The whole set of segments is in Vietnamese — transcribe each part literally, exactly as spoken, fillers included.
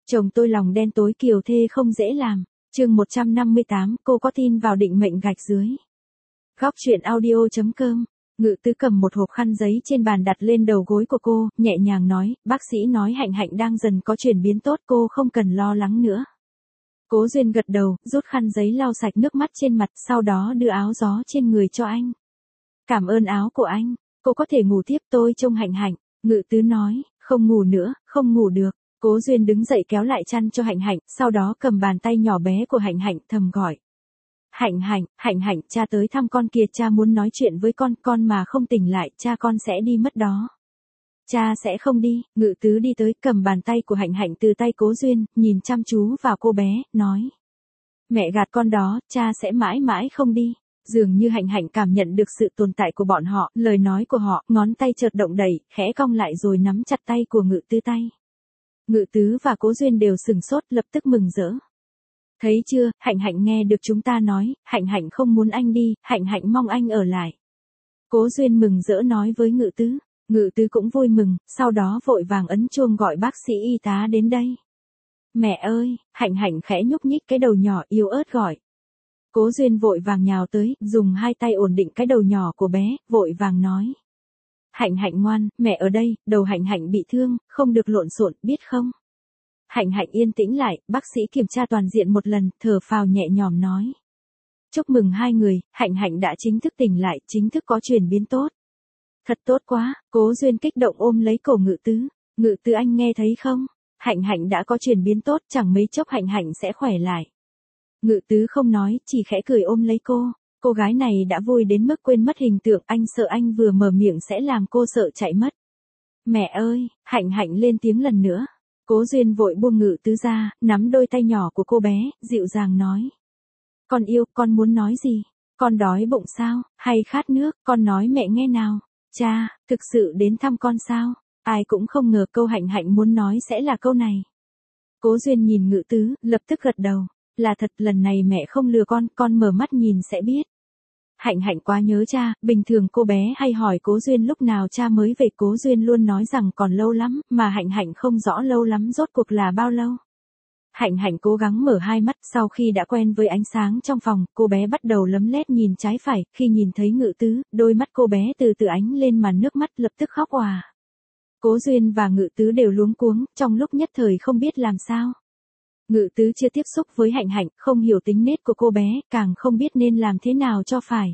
Chồng tôi lòng đen tối kiều thê không dễ làm. Chương một trăm năm mươi tám, cô có tin vào định mệnh gạch dưới. Góc truyện audio.com. Ngự tứ cầm một hộp khăn giấy trên bàn đặt lên đầu gối của cô, nhẹ nhàng nói, bác sĩ nói Hạnh Hạnh đang dần có chuyển biến tốt, cô không cần lo lắng nữa. Cố Duyên gật đầu, rút khăn giấy lau sạch nước mắt trên mặt, sau đó đưa áo gió trên người cho anh. Cảm ơn áo của anh, cô có thể ngủ tiếp, tôi trông Hạnh Hạnh. Ngự tứ nói, không ngủ nữa, không ngủ được. Cố Duyên đứng dậy kéo lại chăn cho Hạnh Hạnh, sau đó cầm bàn tay nhỏ bé của Hạnh Hạnh thầm gọi. Hạnh Hạnh, Hạnh Hạnh, cha tới thăm con kìa, cha muốn nói chuyện với con, con mà không tỉnh lại, cha con sẽ đi mất đó. Cha sẽ không đi. Ngự tứ đi tới, cầm bàn tay của Hạnh Hạnh từ tay Cố Duyên, nhìn chăm chú vào cô bé, nói. Mẹ gạt con đó, cha sẽ mãi mãi không đi. Dường như Hạnh Hạnh cảm nhận được sự tồn tại của bọn họ, lời nói của họ, ngón tay chợt động đẩy, khẽ cong lại rồi nắm chặt tay của Ngự tứ tay. Ngự tứ và Cố Duyên đều sừng sốt, lập tức mừng rỡ. Thấy chưa, Hạnh Hạnh nghe được chúng ta nói, Hạnh Hạnh không muốn anh đi, Hạnh Hạnh mong anh ở lại. Cố Duyên mừng rỡ nói với Ngự tứ. Ngự tứ cũng vui mừng, sau đó vội vàng ấn chuông gọi bác sĩ y tá đến đây. Mẹ ơi, Hạnh Hạnh khẽ nhúc nhích cái đầu nhỏ yếu ớt gọi. Cố Duyên vội vàng nhào tới, dùng hai tay ổn định cái đầu nhỏ của bé, vội vàng nói. Hạnh Hạnh ngoan, mẹ ở đây, đầu Hạnh Hạnh bị thương, không được lộn xộn, biết không? Hạnh Hạnh yên tĩnh lại, bác sĩ kiểm tra toàn diện một lần, thở phào nhẹ nhõm nói. Chúc mừng hai người, Hạnh Hạnh đã chính thức tỉnh lại, chính thức có chuyển biến tốt. Thật tốt quá, Cố Duyên kích động ôm lấy cổ Ngự tứ. Ngự tứ anh nghe thấy không? Hạnh Hạnh đã có chuyển biến tốt, chẳng mấy chốc Hạnh Hạnh sẽ khỏe lại. Ngự tứ không nói, chỉ khẽ cười ôm lấy cô. Cô gái này đã vui đến mức quên mất hình tượng, anh sợ anh vừa mở miệng sẽ làm cô sợ chạy mất. Mẹ ơi, Hạnh Hạnh lên tiếng lần nữa. Cố Duyên vội buông Ngự tứ ra, nắm đôi tay nhỏ của cô bé, dịu dàng nói. Con yêu, con muốn nói gì? Con đói bụng sao, hay khát nước, con nói mẹ nghe nào. Cha, thực sự đến thăm con sao? Ai cũng không ngờ câu Hạnh Hạnh muốn nói sẽ là câu này. Cố Duyên nhìn Ngự tứ, lập tức gật đầu. Là thật, lần này mẹ không lừa con, con mở mắt nhìn sẽ biết. Hạnh Hạnh quá nhớ cha, bình thường cô bé hay hỏi Cố Duyên lúc nào cha mới về, Cố Duyên luôn nói rằng còn lâu lắm, mà Hạnh Hạnh không rõ lâu lắm rốt cuộc là bao lâu. Hạnh Hạnh cố gắng mở hai mắt, sau khi đã quen với ánh sáng trong phòng, cô bé bắt đầu lấm lét nhìn trái phải, khi nhìn thấy Ngự tứ, đôi mắt cô bé từ từ ánh lên màn nước mắt, lập tức khóc òa. Cố Duyên và Ngự tứ đều luống cuống, trong lúc nhất thời không biết làm sao. Ngự tứ chưa tiếp xúc với Hạnh Hạnh, không hiểu tính nết của cô bé, càng không biết nên làm thế nào cho phải.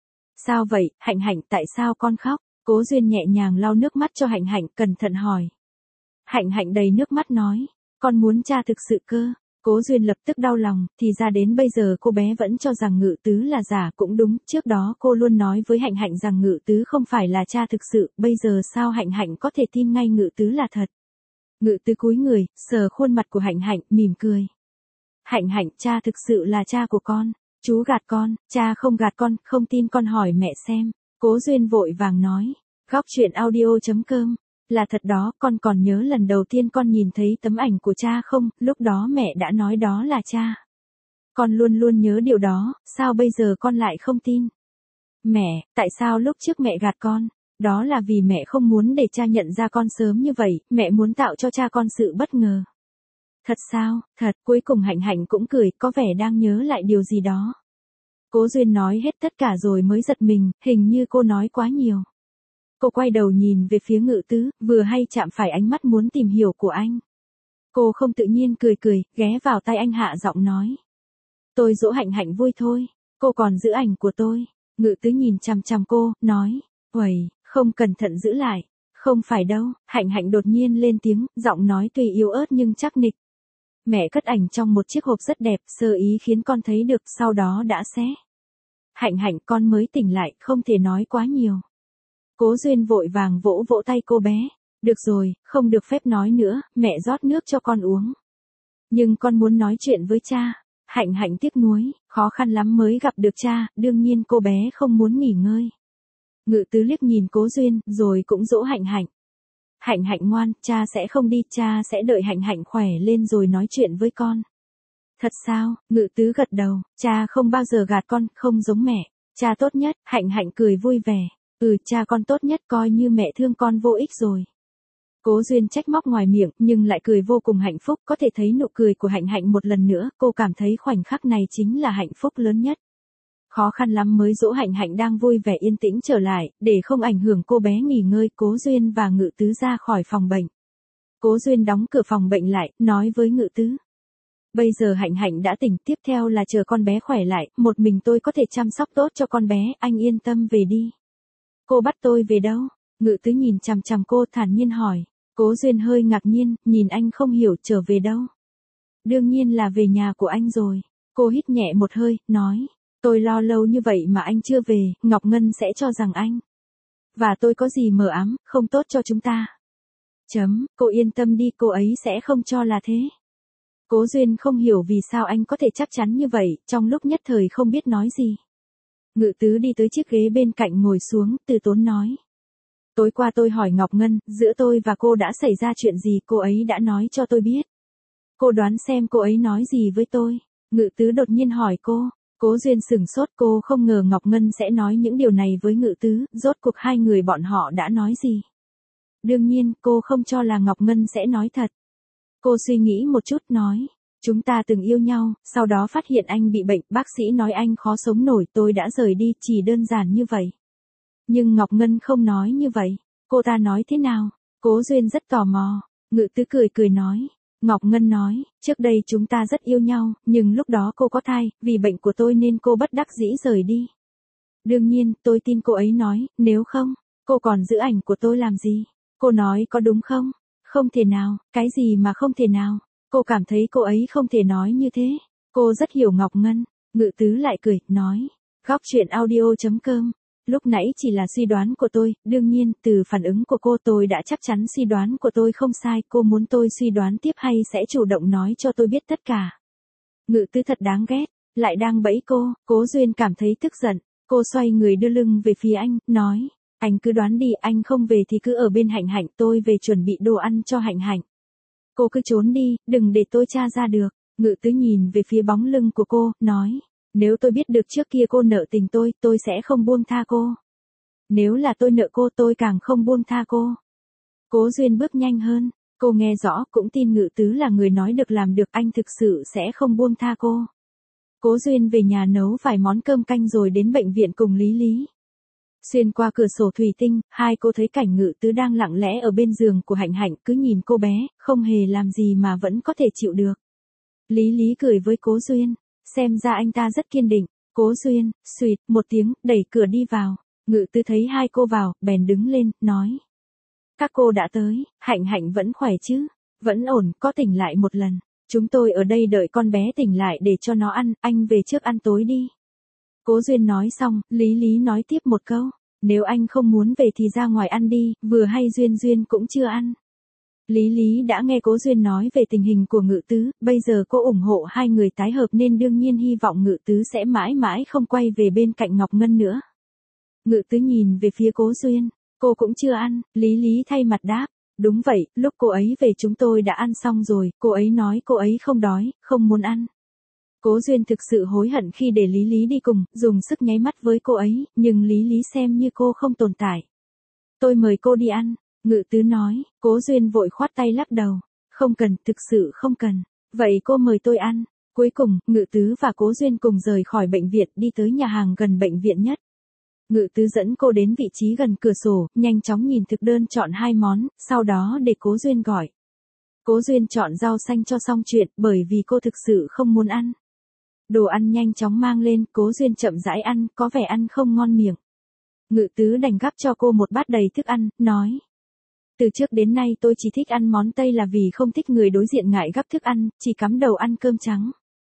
Sao vậy, Hạnh Hạnh, tại sao con khóc? Cố Duyên nhẹ nhàng lau nước mắt cho Hạnh Hạnh, cẩn thận hỏi. Hạnh Hạnh đầy nước mắt nói, con muốn cha thực sự cơ. Cố Duyên lập tức đau lòng, thì ra đến bây giờ cô bé vẫn cho rằng Ngự tứ là giả, cũng đúng, trước đó cô luôn nói với Hạnh Hạnh rằng Ngự tứ không phải là cha thực sự, bây giờ sao Hạnh Hạnh có thể tin ngay Ngự tứ là thật. Ngự tứ cúi người, sờ khuôn mặt của Hạnh Hạnh, mỉm cười. Hạnh Hạnh, cha thực sự là cha của con. Chú gạt con, cha không gạt con, không tin con hỏi mẹ xem. Cố Duyên vội vàng nói. Góc truyện audio.com. Là thật đó, con còn nhớ lần đầu tiên con nhìn thấy tấm ảnh của cha không, lúc đó mẹ đã nói đó là cha. Con luôn luôn nhớ điều đó, sao bây giờ con lại không tin? Mẹ, tại sao lúc trước mẹ gạt con? Đó là vì mẹ không muốn để cha nhận ra con sớm như vậy, mẹ muốn tạo cho cha con sự bất ngờ. Thật sao, thật, cuối cùng Hạnh Hạnh cũng cười, có vẻ đang nhớ lại điều gì đó. Cố Duyên nói hết tất cả rồi mới giật mình, hình như cô nói quá nhiều. Cô quay đầu nhìn về phía Ngự tứ, vừa hay chạm phải ánh mắt muốn tìm hiểu của anh. Cô không tự nhiên cười cười, ghé vào tay anh hạ giọng nói. Tôi dỗ Hạnh Hạnh vui thôi, cô còn giữ ảnh của tôi. Ngự tứ nhìn chằm chằm cô, nói, uầy, không cẩn thận giữ lại. Không phải đâu, Hạnh Hạnh đột nhiên lên tiếng, giọng nói tuy yếu ớt nhưng chắc nịch. Mẹ cất ảnh trong một chiếc hộp rất đẹp, sơ ý khiến con thấy được, sau đó đã xé. Hạnh Hạnh, con mới tỉnh lại, không thể nói quá nhiều. Cố Duyên vội vàng vỗ vỗ tay cô bé. Được rồi, không được phép nói nữa, mẹ rót nước cho con uống. Nhưng con muốn nói chuyện với cha. Hạnh Hạnh tiếc nuối, khó khăn lắm mới gặp được cha, đương nhiên cô bé không muốn nghỉ ngơi. Ngự tứ liếc nhìn Cố Duyên, rồi cũng dỗ Hạnh Hạnh. Hạnh Hạnh ngoan, cha sẽ không đi, cha sẽ đợi Hạnh Hạnh khỏe lên rồi nói chuyện với con. Thật sao? Ngự tứ gật đầu, cha không bao giờ gạt con, không giống mẹ. Cha tốt nhất, Hạnh Hạnh cười vui vẻ. Ừ, cha con tốt nhất, coi như mẹ thương con vô ích rồi. Cố Duyên trách móc ngoài miệng, nhưng lại cười vô cùng hạnh phúc, có thể thấy nụ cười của Hạnh Hạnh một lần nữa, cô cảm thấy khoảnh khắc này chính là hạnh phúc lớn nhất. Khó khăn lắm mới dỗ Hạnh Hạnh đang vui vẻ yên tĩnh trở lại, để không ảnh hưởng cô bé nghỉ ngơi, Cố Duyên và Ngự Tứ ra khỏi phòng bệnh. Cố Duyên đóng cửa phòng bệnh lại, nói với Ngự Tứ. Bây giờ Hạnh Hạnh đã tỉnh, tiếp theo là chờ con bé khỏe lại, một mình tôi có thể chăm sóc tốt cho con bé, anh yên tâm về đi. Cô bắt tôi về đâu? Ngự Tứ nhìn chằm chằm cô thản nhiên hỏi. Cố Duyên hơi ngạc nhiên, nhìn anh không hiểu, trở về đâu? Đương nhiên là về nhà của anh rồi. Cô hít nhẹ một hơi, nói. Tôi lo lâu như vậy mà anh chưa về, Ngọc Ngân sẽ cho rằng anh và tôi có gì mờ ám, không tốt cho chúng ta. Chấm, cô yên tâm đi, cô ấy sẽ không cho là thế. Cố Duyên không hiểu vì sao anh có thể chắc chắn như vậy, trong lúc nhất thời không biết nói gì. Ngự Tứ đi tới chiếc ghế bên cạnh ngồi xuống, từ tốn nói. Tối qua tôi hỏi Ngọc Ngân, giữa tôi và cô đã xảy ra chuyện gì, cô ấy đã nói cho tôi biết. Cô đoán xem cô ấy nói gì với tôi. Ngự Tứ đột nhiên hỏi cô. Cố Duyên sửng sốt, cô không ngờ Ngọc Ngân sẽ nói những điều này với Ngự Tứ, rốt cuộc hai người bọn họ đã nói gì. Đương nhiên, cô không cho là Ngọc Ngân sẽ nói thật. Cô suy nghĩ một chút nói. Chúng ta từng yêu nhau, sau đó phát hiện anh bị bệnh, bác sĩ nói anh khó sống nổi, tôi đã rời đi, chỉ đơn giản như vậy. Nhưng Ngọc Ngân không nói như vậy. Cô ta nói thế nào? Cố Duyên rất tò mò. Ngự Tứ cười cười nói. Ngọc Ngân nói, trước đây chúng ta rất yêu nhau, nhưng lúc đó cô có thai, vì bệnh của tôi nên cô bất đắc dĩ rời đi. Đương nhiên, tôi tin cô ấy nói, nếu không, cô còn giữ ảnh của tôi làm gì? Cô nói có đúng không? Không thể nào, cái gì mà không thể nào? Cô cảm thấy cô ấy không thể nói như thế. Cô rất hiểu Ngọc Ngân. Ngự Tứ lại cười, nói. Góc chuyện audio chấm com. Lúc nãy chỉ là suy đoán của tôi, đương nhiên, từ phản ứng của cô tôi đã chắc chắn suy đoán của tôi không sai, cô muốn tôi suy đoán tiếp hay sẽ chủ động nói cho tôi biết tất cả. Ngự Tứ thật đáng ghét, lại đang bẫy cô, Cố Duyên cảm thấy tức giận, cô xoay người đưa lưng về phía anh, nói, anh cứ đoán đi, anh không về thì cứ ở bên Hạnh Hạnh, tôi về chuẩn bị đồ ăn cho Hạnh Hạnh. Cô cứ trốn đi, đừng để tôi tra ra được. Ngự Tứ nhìn về phía bóng lưng của cô, nói. Nếu tôi biết được trước kia cô nợ tình tôi, tôi sẽ không buông tha cô. Nếu là tôi nợ cô, tôi càng không buông tha cô. Cố Duyên bước nhanh hơn, cô nghe rõ, cũng tin Ngự Tứ là người nói được làm được, anh thực sự sẽ không buông tha cô. Cố Duyên về nhà nấu vài món cơm canh rồi đến bệnh viện cùng Lý Lý. Xuyên qua cửa sổ thủy tinh, hai cô thấy cảnh Ngự Tứ đang lặng lẽ ở bên giường của Hạnh Hạnh, cứ nhìn cô bé, không hề làm gì mà vẫn có thể chịu được. Lý Lý cười với Cố Duyên. Xem ra anh ta rất kiên định. Cố Duyên, suýt, một tiếng, đẩy cửa đi vào. Ngự Tứ thấy hai cô vào, bèn đứng lên, nói. Các cô đã tới, Hạnh Hạnh vẫn khỏe chứ? Vẫn ổn, có tỉnh lại một lần. Chúng tôi ở đây đợi con bé tỉnh lại để cho nó ăn, anh về trước ăn tối đi. Cố Duyên nói xong, Lý Lý nói tiếp một câu. Nếu anh không muốn về thì ra ngoài ăn đi, vừa hay Duyên Duyên cũng chưa ăn. Lý Lý đã nghe Cố Duyên nói về tình hình của Ngự Tứ, bây giờ cô ủng hộ hai người tái hợp nên đương nhiên hy vọng Ngự Tứ sẽ mãi mãi không quay về bên cạnh Ngọc Ngân nữa. Ngự Tứ nhìn về phía Cố Duyên, cô cũng chưa ăn, Lý Lý thay mặt đáp, đúng vậy, lúc cô ấy về chúng tôi đã ăn xong rồi, cô ấy nói cô ấy không đói, không muốn ăn. Cố Duyên thực sự hối hận khi để Lý Lý đi cùng, dùng sức nháy mắt với cô ấy, nhưng Lý Lý xem như cô không tồn tại. Tôi mời cô đi ăn. Ngự Tứ nói, Cố Duyên vội khoát tay lắc đầu. Không cần, thực sự không cần. Vậy cô mời tôi ăn. Cuối cùng, Ngự Tứ và Cố Duyên cùng rời khỏi bệnh viện đi tới nhà hàng gần bệnh viện nhất. Ngự Tứ dẫn cô đến vị trí gần cửa sổ, nhanh chóng nhìn thực đơn chọn hai món, sau đó để Cố Duyên gọi. Cố Duyên chọn rau xanh cho xong chuyện bởi vì cô thực sự không muốn ăn. Đồ ăn nhanh chóng mang lên, Cố Duyên chậm rãi ăn, có vẻ ăn không ngon miệng. Ngự Tứ đành gắp cho cô một bát đầy thức ăn, nói. Từ trước đến nay tôi chỉ thích ăn món Tây là vì không thích người đối diện ngại gắp thức ăn, chỉ cắm đầu ăn cơm trắng.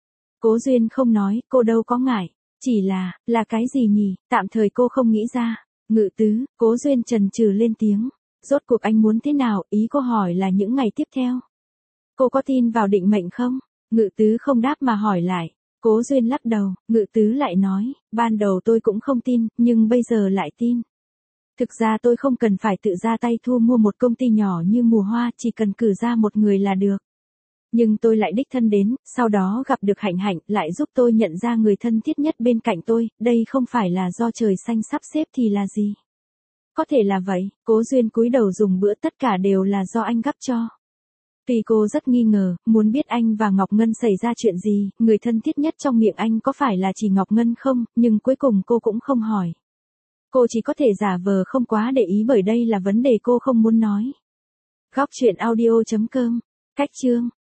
Cố Duyên không nói, cô đâu có ngại. Chỉ là, là cái gì nhỉ, tạm thời cô không nghĩ ra. Ngự Tứ, Cố Duyên chần chừ lên tiếng. Rốt cuộc anh muốn thế nào, ý cô hỏi là những ngày tiếp theo. Cô có tin vào định mệnh không? Ngự Tứ không đáp mà hỏi lại. Cố Duyên lắc đầu, Ngự Tứ lại nói, ban đầu tôi cũng không tin, nhưng bây giờ lại tin. Thực ra tôi không cần phải tự ra tay thu mua một công ty nhỏ như Mùa Hoa, chỉ cần cử ra một người là được. Nhưng tôi lại đích thân đến, sau đó gặp được Hạnh Hạnh, lại giúp tôi nhận ra người thân thiết nhất bên cạnh tôi, đây không phải là do trời xanh sắp xếp thì là gì? có thể là vậy, Cố Duyên cúi đầu dùng bữa tất cả đều là do anh gắp cho. Tuy cô rất nghi ngờ, muốn biết anh và Ngọc Ngân xảy ra chuyện gì, người thân thiết nhất trong miệng anh có phải là chỉ Ngọc Ngân không, nhưng cuối cùng cô cũng không hỏi. Cô chỉ có thể giả vờ không quá để ý bởi đây là vấn đề cô không muốn nói. Góc chuyện audio chấm com, cách chương.